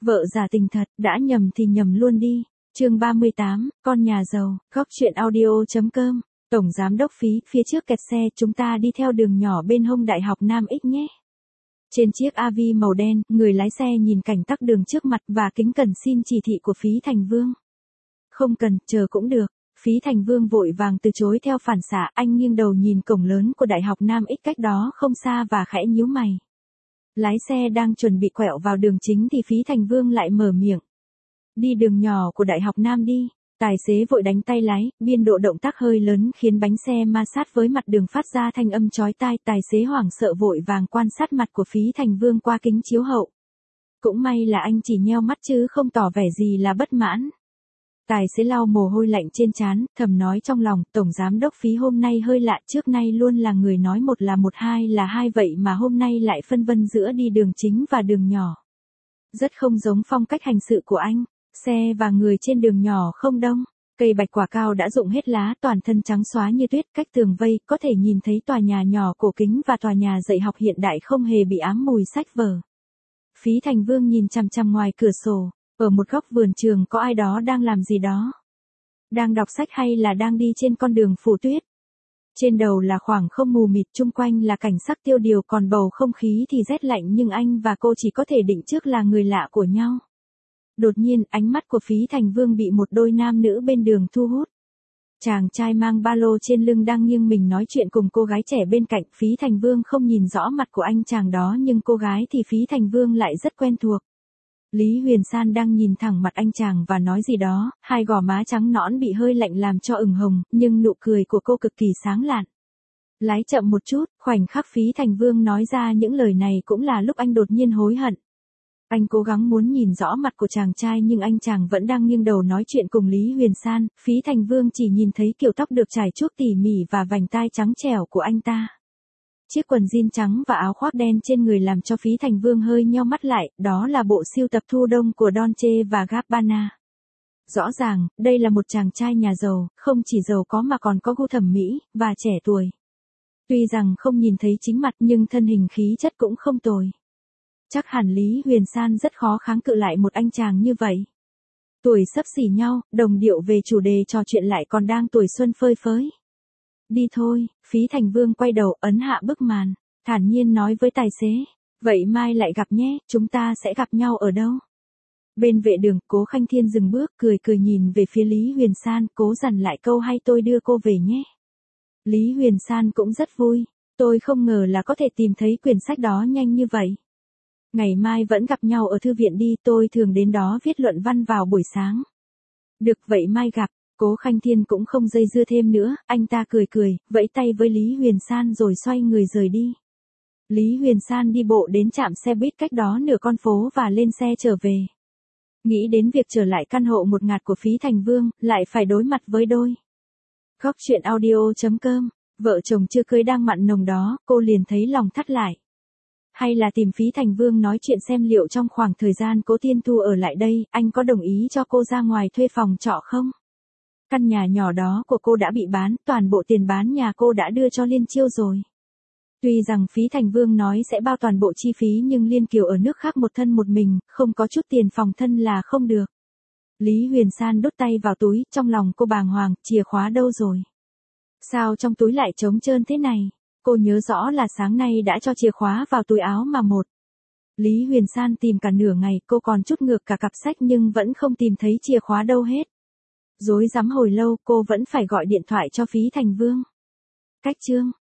Vợ giả tình thật, đã nhầm thì nhầm luôn đi. Chương 38, con nhà giàu, góc chuyện audio.com. Tổng giám đốc Phí, phía trước kẹt xe, chúng ta đi theo đường nhỏ bên hông Đại học Nam X nhé. Trên chiếc AV màu đen, người lái xe nhìn cảnh tắc đường trước mặt và kính cẩn xin chỉ thị của Phí Thành Vương. Không cần, chờ cũng được. Phí Thành Vương vội vàng từ chối theo phản xạ, anh nghiêng đầu nhìn cổng lớn của Đại học Nam X cách đó không xa và khẽ nhíu mày. Lái xe đang chuẩn bị quẹo vào đường chính thì Phí Thành Vương lại mở miệng. Đi đường nhỏ của Đại học Nam đi. Tài xế vội đánh tay lái, biên độ động tác hơi lớn khiến bánh xe ma sát với mặt đường phát ra thanh âm chói tai. Tài xế hoảng sợ vội vàng quan sát mặt của Phí Thành Vương qua kính chiếu hậu. Cũng may là anh chỉ nheo mắt chứ không tỏ vẻ gì là bất mãn. Tài xế lau mồ hôi lạnh trên trán, thầm nói trong lòng, tổng giám đốc Phí hôm nay hơi lạ, trước nay luôn là người nói một là một, hai là hai, vậy mà hôm nay lại phân vân giữa đi đường chính và đường nhỏ. Rất không giống phong cách hành sự của anh. Xe và người trên đường nhỏ không đông. Cây bạch quả cao đã rụng hết lá, toàn thân trắng xóa như tuyết, cách tường vây có thể nhìn thấy tòa nhà nhỏ cổ kính và tòa nhà dạy học hiện đại không hề bị ám mùi sách vở. Phí Thành Vương nhìn chằm chằm ngoài cửa sổ, ở một góc vườn trường có ai đó đang làm gì đó. Đang đọc sách hay là đang đi trên con đường phủ tuyết. Trên đầu là khoảng không mù mịt, chung quanh là cảnh sắc tiêu điều, còn bầu không khí thì rét lạnh, nhưng anh và cô chỉ có thể định trước là người lạ của nhau. Đột nhiên, ánh mắt của Phí Thành Vương bị một đôi nam nữ bên đường thu hút. Chàng trai mang ba lô trên lưng đang nghiêng mình nói chuyện cùng cô gái trẻ bên cạnh. Phí Thành Vương không nhìn rõ mặt của anh chàng đó, nhưng cô gái thì Phí Thành Vương lại rất quen thuộc. Lý Huyền San đang nhìn thẳng mặt anh chàng và nói gì đó, hai gò má trắng nõn bị hơi lạnh làm cho ửng hồng, nhưng nụ cười của cô cực kỳ sáng lạn. Lái chậm một chút, khoảnh khắc Phí Thành Vương nói ra những lời này cũng là lúc anh đột nhiên hối hận. Anh cố gắng muốn nhìn rõ mặt của chàng trai nhưng anh chàng vẫn đang nghiêng đầu nói chuyện cùng Lý Huyền San. Phí Thành Vương chỉ nhìn thấy kiểu tóc được trải chuốt tỉ mỉ và vành tai trắng trẻo của anh ta. Chiếc quần jean trắng và áo khoác đen trên người làm cho Phí Thành Vương hơi nheo mắt lại, đó là bộ sưu tập thu đông của Dolce và Gabbana. Rõ ràng, đây là một chàng trai nhà giàu, không chỉ giàu có mà còn có gu thẩm mỹ, và trẻ tuổi. Tuy rằng không nhìn thấy chính mặt nhưng thân hình khí chất cũng không tồi. Chắc hẳn Lý Huyền San rất khó kháng cự lại một anh chàng như vậy. Tuổi xấp xỉ nhau, đồng điệu về chủ đề trò chuyện lại còn đang tuổi xuân phơi phới. Đi thôi, Phí Thành Vương quay đầu ấn hạ bức màn, thản nhiên nói với tài xế. Vậy mai lại gặp nhé, chúng ta sẽ gặp nhau ở đâu? Bên vệ đường, Cố Khanh Thiên dừng bước, cười cười nhìn về phía Lý Huyền San, cố dằn lại câu hay tôi đưa cô về nhé. Lý Huyền San cũng rất vui, tôi không ngờ là có thể tìm thấy quyển sách đó nhanh như vậy. Ngày mai vẫn gặp nhau ở thư viện đi, tôi thường đến đó viết luận văn vào buổi sáng. Được, vậy mai gặp. Cố Khanh Thiên cũng không dây dưa thêm nữa, anh ta cười cười, vẫy tay với Lý Huyền San rồi xoay người rời đi. Lý Huyền San đi bộ đến trạm xe buýt cách đó nửa con phố và lên xe trở về. Nghĩ đến việc trở lại căn hộ một ngạt của Phí Thành Vương, lại phải đối mặt với đôi. Góc chuyện audio.com, vợ chồng chưa cưới đang mặn nồng đó, cô liền thấy lòng thắt lại. Hay là tìm Phí Thành Vương nói chuyện xem liệu trong khoảng thời gian Cố Tiên Thu ở lại đây, anh có đồng ý cho cô ra ngoài thuê phòng trọ không? Căn nhà nhỏ đó của cô đã bị bán, toàn bộ tiền bán nhà cô đã đưa cho Liên Chiêu rồi. Tuy rằng Phí Thành Vương nói sẽ bao toàn bộ chi phí nhưng Liên Kiều ở nước khác một thân một mình, không có chút tiền phòng thân là không được. Lý Huyền San đút tay vào túi, trong lòng cô bàng hoàng, chìa khóa đâu rồi? Sao trong túi lại trống trơn thế này? Cô nhớ rõ là sáng nay đã cho chìa khóa vào túi áo mà một. Lý Huyền San tìm cả nửa ngày, cô còn chút ngược cả cặp sách nhưng vẫn không tìm thấy chìa khóa đâu hết. Rối rắm hồi lâu, cô vẫn phải gọi điện thoại cho Phí Thành Vương. Cách chương